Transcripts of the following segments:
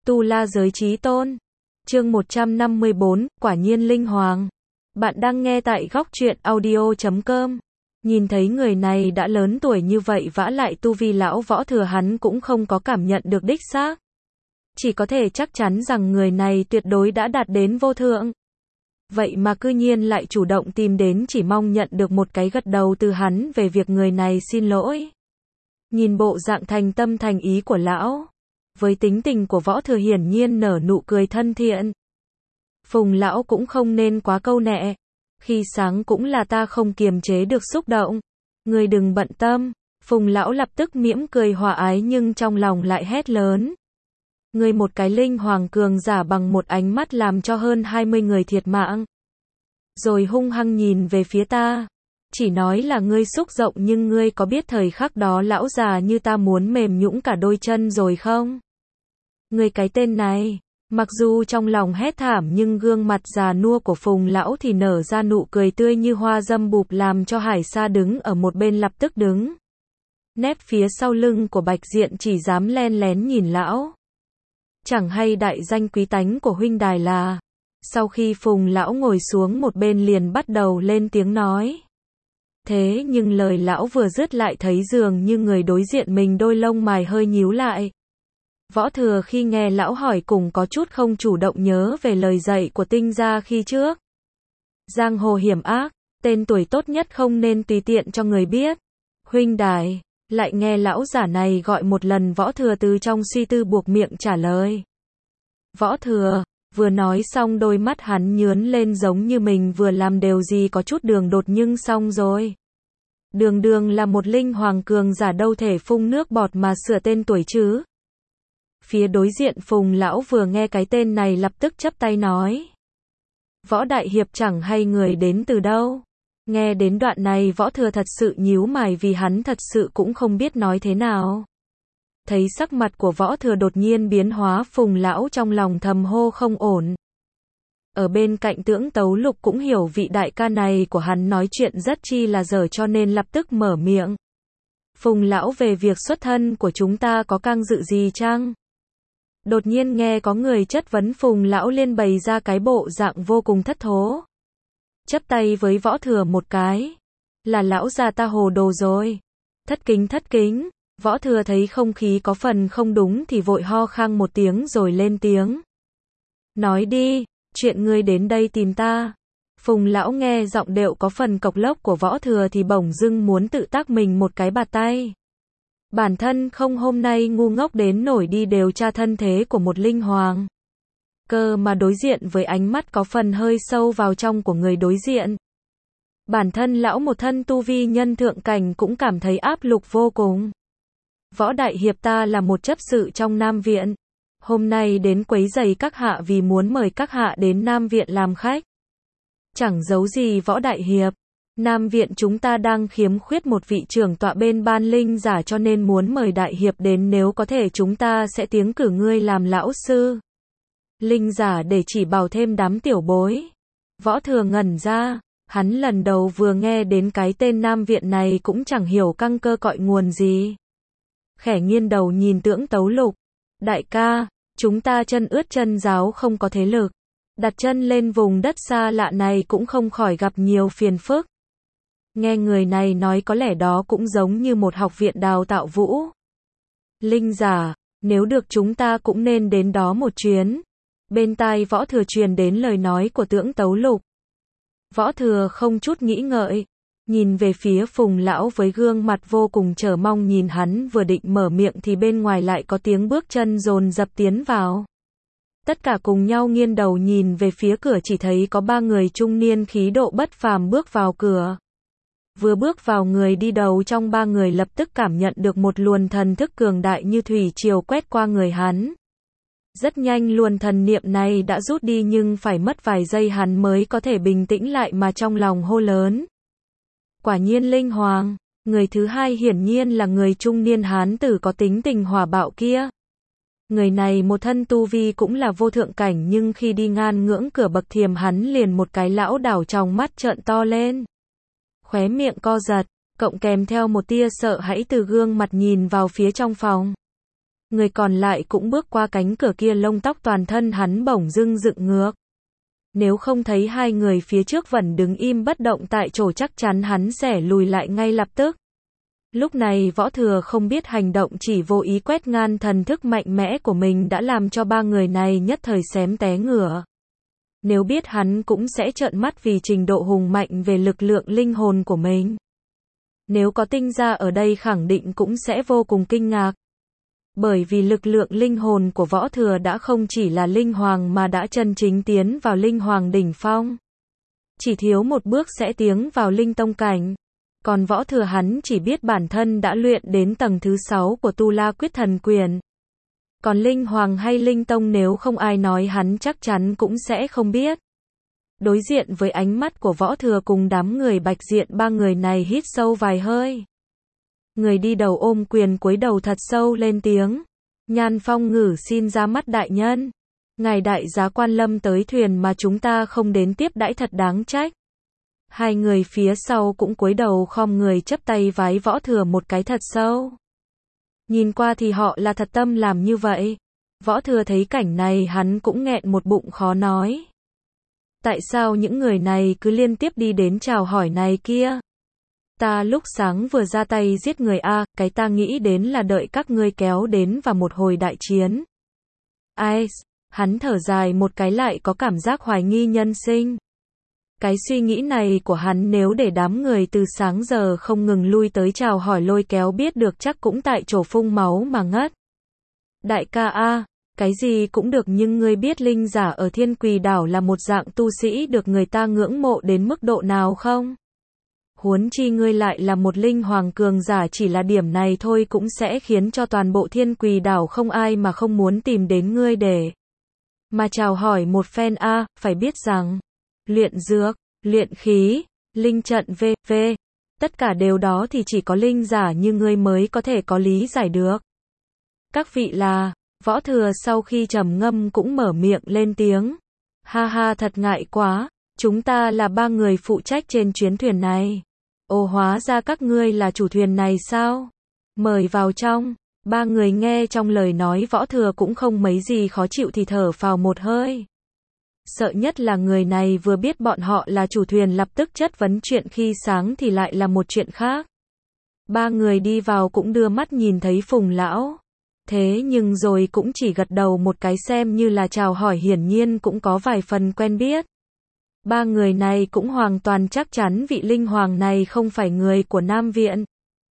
Tu La Giới Chí Tôn. Chương 154, quả nhiên linh hoàng. Bạn đang nghe tại góc truyện audio.com. Nhìn thấy người này đã lớn tuổi như vậy vả lại tu vi lão Võ Thừa hắn cũng không có cảm nhận được đích xác. Chỉ có thể chắc chắn rằng người này tuyệt đối đã đạt đến vô thượng. Vậy mà cư nhiên lại chủ động tìm đến chỉ mong nhận được một cái gật đầu từ hắn về việc người này xin lỗi. Nhìn bộ dạng thành tâm thành ý của lão, với tính tình của Võ Thừa hiển nhiên nở nụ cười thân thiện. Phùng lão cũng không nên quá câu nệ. Khi sáng cũng là ta không kiềm chế được xúc động. Ngươi đừng bận tâm. Phùng lão lập tức mỉm cười hòa ái nhưng trong lòng lại hét lớn. Ngươi một cái linh hoàng cường giả bằng một ánh mắt làm cho hơn 20 người thiệt mạng. Rồi hung hăng nhìn về phía ta. Chỉ nói là ngươi xúc rộng nhưng ngươi có biết thời khắc đó lão già như ta muốn mềm nhũn cả đôi chân rồi không? Ngươi cái tên này. Mặc dù trong lòng hét thảm nhưng gương mặt già nua của Phùng lão thì nở ra nụ cười tươi như hoa dâm bụp làm cho Hải Sa đứng ở một bên lập tức đứng. Nép phía sau lưng của Bạch Diện chỉ dám len lén nhìn lão. Chẳng hay đại danh quý tánh của huynh đài là. Sau khi Phùng lão ngồi xuống một bên liền bắt đầu lên tiếng nói. Thế nhưng lời lão vừa dứt lại thấy dường như người đối diện mình đôi lông mày hơi nhíu lại. Võ Thừa khi nghe lão hỏi cùng có chút không chủ động nhớ về lời dạy của Tinh gia khi trước. Giang hồ hiểm ác, tên tuổi tốt nhất không nên tùy tiện cho người biết. Huynh đài, lại nghe lão giả này gọi một lần Võ Thừa từ trong suy tư buộc miệng trả lời. Võ Thừa, vừa nói xong đôi mắt hắn nhướn lên giống như mình vừa làm điều gì có chút đường đột nhưng xong rồi. Đường đường là một linh hoàng cường giả đâu thể phun nước bọt mà sửa tên tuổi chứ. Phía đối diện Phùng lão vừa nghe cái tên này lập tức chắp tay nói. Võ đại hiệp chẳng hay người đến từ đâu. Nghe đến đoạn này Võ Thừa thật sự nhíu mày vì hắn thật sự cũng không biết nói thế nào. Thấy sắc mặt của Võ Thừa đột nhiên biến hóa Phùng lão trong lòng thầm hô không ổn. Ở bên cạnh Tưởng Tấu Lục cũng hiểu vị đại ca này của hắn nói chuyện rất chi là dở cho nên lập tức mở miệng. Phùng lão về việc xuất thân của chúng ta có căng dự gì chăng? Đột nhiên nghe có người chất vấn Phùng lão liên bày ra cái bộ dạng vô cùng thất thố. Chắp tay với Võ Thừa một cái. Là lão già ta hồ đồ rồi. Thất kính. Võ Thừa thấy không khí có phần không đúng thì vội ho khan một tiếng rồi lên tiếng. Nói đi, chuyện ngươi đến đây tìm ta. Phùng lão nghe giọng điệu có phần cộc lốc của Võ Thừa thì bỗng dưng muốn tự tác mình một cái bạt tay. Bản thân không hôm nay ngu ngốc đến nổi đi điều tra thân thế của một linh hoàng. Cơ mà đối diện với ánh mắt có phần hơi sâu vào trong của người đối diện. Bản thân lão một thân tu vi nhân thượng cảnh cũng cảm thấy áp lực vô cùng. Võ đại hiệp ta là một chấp sự trong Nam Viện. Hôm nay đến quấy rầy các hạ vì muốn mời các hạ đến Nam Viện làm khách. Chẳng giấu gì Võ đại hiệp. Nam Viện chúng ta đang khiếm khuyết một vị trưởng tọa bên ban linh giả cho nên muốn mời đại hiệp đến nếu có thể chúng ta sẽ tiến cử ngươi làm lão sư. Linh giả để chỉ bảo thêm đám tiểu bối. Võ Thừa ngẩn ra, hắn lần đầu vừa nghe đến cái tên Nam Viện này cũng chẳng hiểu căng cơ cội nguồn gì. Khẽ nghiêng đầu nhìn Tưởng Tấu Lục. Đại ca, chúng ta chân ướt chân ráo không có thế lực. Đặt chân lên vùng đất xa lạ này cũng không khỏi gặp nhiều phiền phức. Nghe người này nói có lẽ đó cũng giống như một học viện đào tạo vũ. Linh giả, nếu được chúng ta cũng nên đến đó một chuyến. Bên tai Võ Thừa truyền đến lời nói của Tưởng Tấu Lục. Võ Thừa không chút nghĩ ngợi. Nhìn về phía Phùng lão với gương mặt vô cùng chờ mong nhìn hắn vừa định mở miệng thì bên ngoài lại có tiếng bước chân dồn dập tiến vào. Tất cả cùng nhau nghiêng đầu nhìn về phía cửa chỉ thấy có 3 người trung niên khí độ bất phàm bước vào cửa. Vừa bước vào người đi đầu trong 3 người lập tức cảm nhận được một luồng thần thức cường đại như thủy triều quét qua người hắn. Rất nhanh luồng thần niệm này đã rút đi nhưng phải mất vài giây hắn mới có thể bình tĩnh lại mà trong lòng hô lớn. Quả nhiên linh hoàng, người thứ hai hiển nhiên là người trung niên hán tử có tính tình hỏa bạo kia. Người này một thân tu vi cũng là vô thượng cảnh nhưng khi đi ngang ngưỡng cửa bậc thiềm hắn liền một cái lão đảo trong mắt trợn to lên. Khóe miệng co giật, cộng kèm theo một tia sợ hãi từ gương mặt nhìn vào phía trong phòng. Người còn lại cũng bước qua cánh cửa kia, lông tóc toàn thân hắn bỗng dưng dựng ngược. Nếu không thấy hai người phía trước vẫn đứng im bất động tại chỗ chắc chắn hắn sẽ lùi lại ngay lập tức. Lúc này Võ Thừa không biết hành động chỉ vô ý quét ngang thần thức mạnh mẽ của mình đã làm cho ba người này nhất thời xém té ngửa. Nếu biết hắn cũng sẽ trợn mắt vì trình độ hùng mạnh về lực lượng linh hồn của mình. Nếu có Tinh gia ở đây khẳng định cũng sẽ vô cùng kinh ngạc. Bởi vì lực lượng linh hồn của Võ Thừa đã không chỉ là linh hoàng mà đã chân chính tiến vào linh hoàng đỉnh phong. Chỉ thiếu một bước sẽ tiến vào linh tông cảnh. Còn Võ Thừa hắn chỉ biết bản thân đã luyện đến tầng thứ 6 của Tu La Quyết Thần Quyền. Còn linh hoàng hay linh tông nếu không ai nói hắn chắc chắn cũng sẽ không biết. Đối diện với ánh mắt của Võ Thừa cùng đám người Bạch Diện, ba người này hít sâu vài hơi. Người đi đầu ôm quyền cúi đầu thật sâu lên tiếng. Nhan Phong Ngử xin ra mắt đại nhân. Ngài đại giá quan lâm tới thuyền mà chúng ta không đến tiếp đãi thật đáng trách. Hai người phía sau cũng cúi đầu khom người chắp tay vái Võ Thừa một cái thật sâu. Nhìn qua thì họ là thật tâm làm như vậy. Võ Thừa thấy cảnh này hắn cũng nghẹn một bụng khó nói. Tại sao những người này cứ liên tiếp đi đến chào hỏi này kia? Ta lúc sáng vừa ra tay giết người cái ta nghĩ đến là đợi các ngươi kéo đến vào một hồi đại chiến. Ai? Hắn thở dài một cái lại có cảm giác hoài nghi nhân sinh. Cái suy nghĩ này của hắn nếu để đám người từ sáng giờ không ngừng lui tới chào hỏi lôi kéo biết được chắc cũng tại chỗ phun máu mà ngất. Đại ca cái gì cũng được nhưng ngươi biết linh giả ở Thiên Quỳ đảo là một dạng tu sĩ được người ta ngưỡng mộ đến mức độ nào không? Huống chi ngươi lại là một linh hoàng cường giả, chỉ là điểm này thôi cũng sẽ khiến cho toàn bộ Thiên Quỳ đảo không ai mà không muốn tìm đến ngươi để mà chào hỏi một phen phải biết rằng luyện dược, luyện khí, linh trận v.v. tất cả đều đó thì chỉ có linh giả như ngươi mới có thể có lý giải được. Các vị là, Võ Thừa sau khi trầm ngâm cũng mở miệng lên tiếng. Ha ha, thật ngại quá, chúng ta là ba người phụ trách trên chuyến thuyền này. Ồ, hóa ra các ngươi là chủ thuyền này sao? Mời vào trong. Ba người nghe trong lời nói Võ Thừa cũng không mấy gì khó chịu thì thở phào một hơi. Sợ nhất là người này vừa biết bọn họ là chủ thuyền lập tức chất vấn chuyện khi sáng thì lại là một chuyện khác. Ba người đi vào cũng đưa mắt nhìn thấy Phùng lão. Thế nhưng rồi cũng chỉ gật đầu một cái xem như là chào hỏi, hiển nhiên cũng có vài phần quen biết. Ba người này cũng hoàn toàn chắc chắn vị linh hoàng này không phải người của Nam Viện.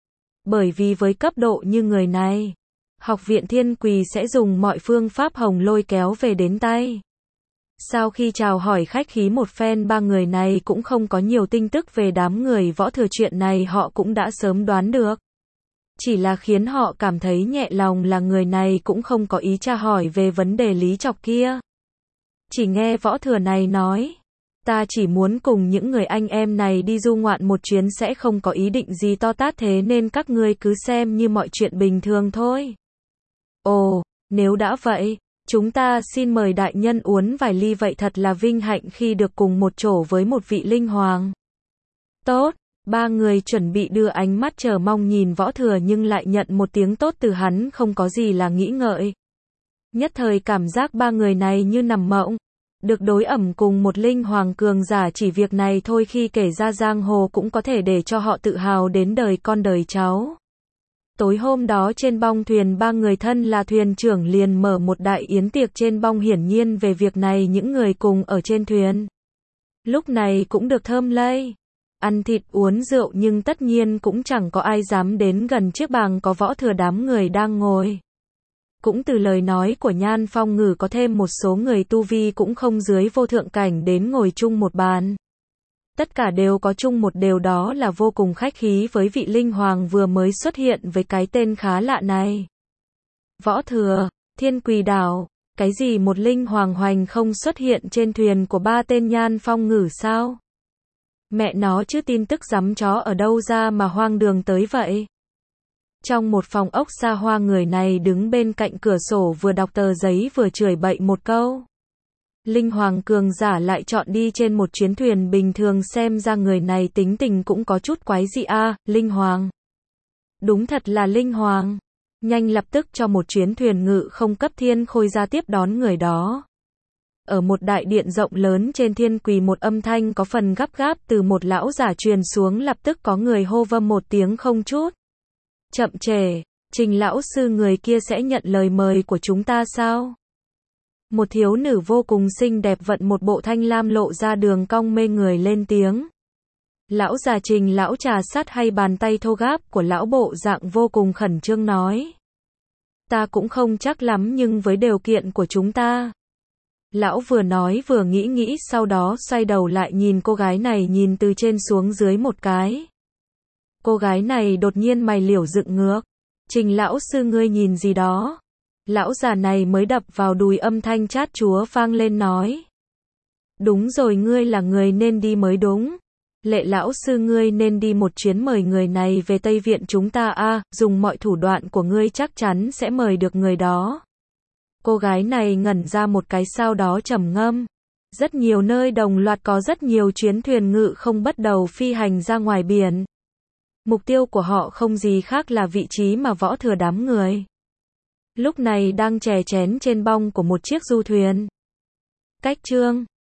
Bởi vì với cấp độ như người này, Học viện Thiên Quỳ sẽ dùng mọi phương pháp hồng lôi kéo về đến tay. Sau khi chào hỏi khách khí một phen, ba người này cũng không có nhiều tin tức về đám người Võ Thừa, chuyện này họ cũng đã sớm đoán được. Chỉ là khiến họ cảm thấy nhẹ lòng là người này cũng không có ý tra hỏi về vấn đề lý trọc kia. Chỉ nghe Võ Thừa này nói, ta chỉ muốn cùng những người anh em này đi du ngoạn một chuyến, sẽ không có ý định gì to tát, thế nên các ngươi cứ xem như mọi chuyện bình thường thôi. Ồ, nếu đã vậy, chúng ta xin mời đại nhân uống vài ly, vậy thật là vinh hạnh khi được cùng một chỗ với một vị linh hoàng. Tốt. Ba người chuẩn bị đưa ánh mắt chờ mong nhìn Võ Thừa nhưng lại nhận một tiếng tốt từ hắn, không có gì là nghĩ ngợi. Nhất thời cảm giác ba người này như nằm mộng. Được đối ẩm cùng một linh hoàng cường giả, chỉ việc này thôi khi kể ra giang hồ cũng có thể để cho họ tự hào đến đời con đời cháu. Tối hôm đó trên bong thuyền, ba người thân là thuyền trưởng liền mở một đại yến tiệc trên bong, hiển nhiên về việc này những người cùng ở trên thuyền lúc này cũng được thơm lây. Ăn thịt uống rượu nhưng tất nhiên cũng chẳng có ai dám đến gần chiếc bàn có Võ Thừa đám người đang ngồi. Cũng từ lời nói của Nhan Phong Ngử có thêm một số người tu vi cũng không dưới vô thượng cảnh đến ngồi chung một bàn. Tất cả đều có chung một điều, đó là vô cùng khách khí với vị linh hoàng vừa mới xuất hiện với cái tên khá lạ này. Võ Thừa, Thiên Quỳ đảo, cái gì một linh hoàng hoành không xuất hiện trên thuyền của ba tên Nhan Phong Ngử sao? Mẹ nó chứ, tin tức dắm chó ở đâu ra mà hoang đường tới vậy? Trong một phòng ốc xa hoa, người này đứng bên cạnh cửa sổ vừa đọc tờ giấy vừa chửi bậy một câu. Linh hoàng cường giả lại chọn đi trên một chuyến thuyền bình thường, xem ra người này tính tình cũng có chút quái dị. Linh hoàng. Đúng thật là linh hoàng. Nhanh lập tức cho một chuyến thuyền ngự không cấp thiên khôi ra tiếp đón người đó. Ở một đại điện rộng lớn trên thiên quỳ, một âm thanh có phần gấp gáp từ một lão giả truyền xuống, lập tức có người hô vâm một tiếng không chút chậm trễ. Trình lão sư, người kia sẽ nhận lời mời của chúng ta sao? Một thiếu nữ vô cùng xinh đẹp vận một bộ thanh lam lộ ra đường cong mê người lên tiếng. Lão già Trình lão trà sát hay bàn tay thô ráp của lão bộ dạng vô cùng khẩn trương nói. Ta cũng không chắc lắm, nhưng với điều kiện của chúng ta. Lão vừa nói vừa nghĩ sau đó xoay đầu lại nhìn cô gái này, nhìn từ trên xuống dưới một cái. Cô gái này đột nhiên mày liễu dựng ngược. Trình lão sư, ngươi nhìn gì đó? Lão già này mới đập vào đùi, âm thanh chát chúa vang lên nói. Đúng rồi, ngươi là người nên đi mới đúng. Lệ lão sư, ngươi nên đi một chuyến mời người này về Tây Viện chúng ta a, dùng mọi thủ đoạn của ngươi chắc chắn sẽ mời được người đó. Cô gái này ngẩn ra một cái sau đó trầm ngâm. Rất nhiều nơi đồng loạt có rất nhiều chuyến thuyền ngự không bắt đầu phi hành ra ngoài biển. Mục tiêu của họ không gì khác là vị trí mà Võ Thừa đám người lúc này đang chè chén trên bong của một chiếc du thuyền. Cách chương